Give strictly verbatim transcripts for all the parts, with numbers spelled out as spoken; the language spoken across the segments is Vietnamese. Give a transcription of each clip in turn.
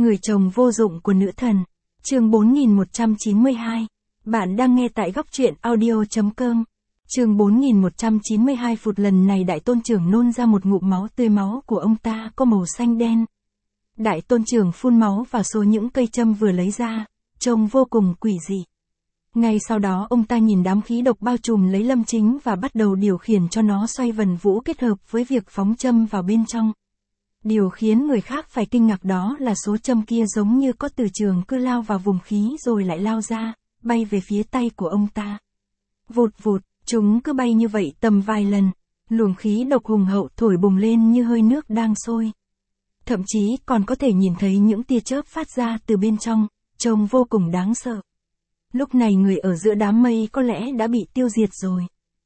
Người chồng vô dụng của nữ thần. Chương bốn nghìn một trăm chín mươi hai. Bạn đang nghe tại góc truyện audio.com. Chương bốn nghìn một trăm chín mươi hai. Phụt lần này đại tôn trưởng nôn ra một ngụm máu tươi, máu của ông ta có màu xanh đen. Đại tôn trưởng phun máu vào số những cây châm vừa lấy ra, trông vô cùng quỷ dị. Ngay sau đó ông ta nhìn đám khí độc bao trùm lấy Lâm Chính và bắt đầu điều khiển cho nó xoay vần vũ kết hợp với việc phóng châm vào bên trong. Điều khiến người khác phải kinh ngạc đó là số châm kia giống như có từ trường cứ lao vào vùng khí rồi lại lao ra, bay về phía tay của ông ta. Vụt vụt, chúng cứ bay như vậy tầm vài lần, luồng khí độc hùng hậu thổi bùng lên như hơi nước đang sôi. Thậm chí còn có thể nhìn thấy những tia chớp phát ra từ bên trong, trông vô cùng đáng sợ. Lúc này người ở giữa đám mây có lẽ đã bị tiêu diệt rồi.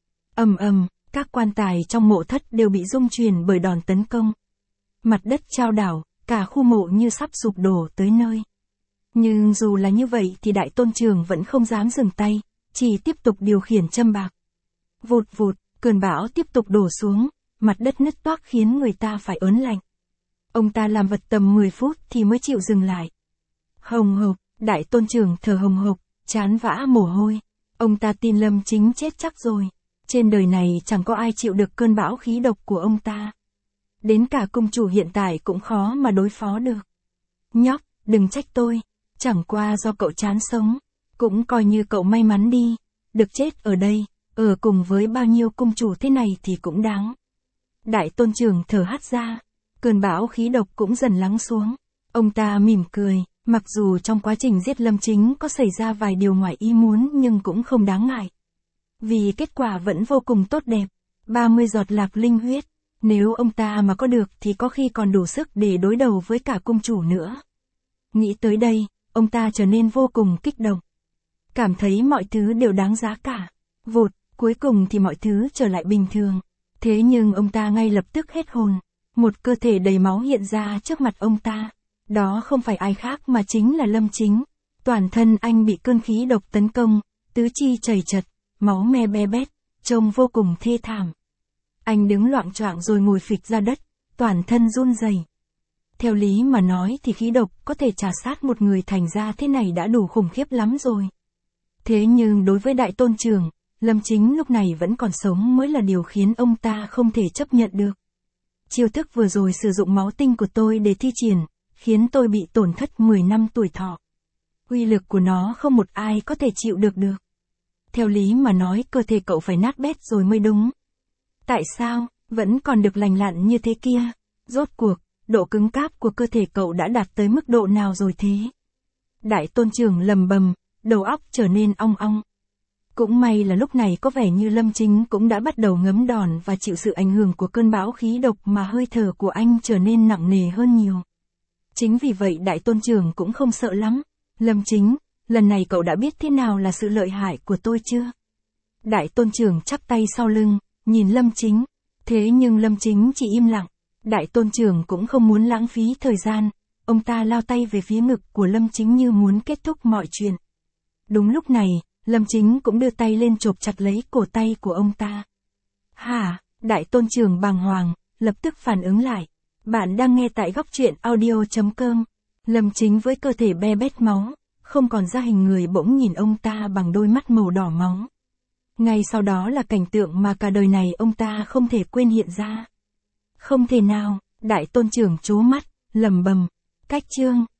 Ầm ầm, các quan tài trong mộ thất đều bị rung chuyển bởi đòn tấn công. Mặt đất chao đảo, cả khu mộ như sắp sụp đổ tới nơi. Nhưng dù là như vậy thì đại tôn trưởng vẫn không dám dừng tay, chỉ tiếp tục điều khiển châm bạc. Vụt vụt, cơn bão tiếp tục đổ xuống, mặt đất nứt toác khiến người ta phải ớn lạnh. Ông ta làm vật tầm mười phút thì mới chịu dừng lại. Hồng hộc, đại tôn trưởng thở hồng hộc, chán vã mồ hôi. Ông ta tin Lâm Chính chết chắc rồi. Trên đời này chẳng có ai chịu được cơn bão khí độc của ông ta. Đến cả cung chủ hiện tại cũng khó mà đối phó được. Nhóc, đừng trách tôi. Chẳng qua do cậu chán sống. Cũng coi như cậu may mắn đi. Được chết ở đây, ở cùng với bao nhiêu cung chủ thế này thì cũng đáng. Đại tôn trưởng thở hắt ra. Cơn bão khí độc cũng dần lắng xuống. Ông ta mỉm cười. Mặc dù trong quá trình giết Lâm Chính có xảy ra vài điều ngoài ý muốn nhưng cũng không đáng ngại. Vì kết quả vẫn vô cùng tốt đẹp. ba mươi giọt lạc linh huyết. Nếu ông ta mà có được thì có khi còn đủ sức để đối đầu với cả cung chủ nữa. Nghĩ tới đây, ông ta trở nên vô cùng kích động. Cảm thấy mọi thứ đều đáng giá cả. Vụt, cuối cùng thì mọi thứ trở lại bình thường. Thế nhưng ông ta ngay lập tức hết hồn. Một cơ thể đầy máu hiện ra trước mặt ông ta. Đó không phải ai khác mà chính là Lâm Chính. Toàn thân anh bị cơn khí độc tấn công, tứ chi chảy chật, máu me be bét, trông vô cùng thê thảm. Anh đứng loạng choạng rồi ngồi phịch ra đất, toàn thân run rẩy. Theo lý mà nói thì khí độc có thể trà sát một người thành ra thế này đã đủ khủng khiếp lắm rồi. Thế nhưng đối với đại tôn trưởng, Lâm Chính lúc này vẫn còn sống mới là điều khiến ông ta không thể chấp nhận được. Chiêu thức vừa rồi sử dụng máu tinh của tôi để thi triển, khiến tôi bị tổn thất mười năm tuổi thọ. Uy lực của nó không một ai có thể chịu được được. Theo lý mà nói cơ thể cậu phải nát bét rồi mới đúng. Tại sao, vẫn còn được lành lặn như thế kia? Rốt cuộc, độ cứng cáp của cơ thể cậu đã đạt tới mức độ nào rồi thế? Đại tôn trưởng lầm bầm, đầu óc trở nên ong ong. Cũng may là lúc này có vẻ như Lâm Chính cũng đã bắt đầu ngấm đòn và chịu sự ảnh hưởng của cơn bão khí độc mà hơi thở của anh trở nên nặng nề hơn nhiều. Chính vì vậy đại tôn trưởng cũng không sợ lắm. Lâm Chính, lần này cậu đã biết thế nào là sự lợi hại của tôi chưa? Đại tôn trưởng chắp tay sau lưng, nhìn Lâm Chính. Thế nhưng Lâm Chính chỉ im lặng. Đại tôn trưởng cũng không muốn lãng phí thời gian. Ông ta lao tay về phía ngực của Lâm Chính như muốn kết thúc mọi chuyện. Đúng lúc này, Lâm Chính cũng đưa tay lên chộp chặt lấy cổ tay của ông ta. Hả? Đại tôn trưởng bàng hoàng, lập tức phản ứng lại. Bạn đang nghe tại góc truyện audio.com. Lâm Chính với cơ thể be bét máu, không còn ra hình người bỗng nhìn ông ta bằng đôi mắt màu đỏ máu. Ngay sau đó là cảnh tượng mà cả đời này ông ta không thể quên hiện ra. Không thể nào, đại tôn trưởng trố mắt, lẩm bẩm, cách chương.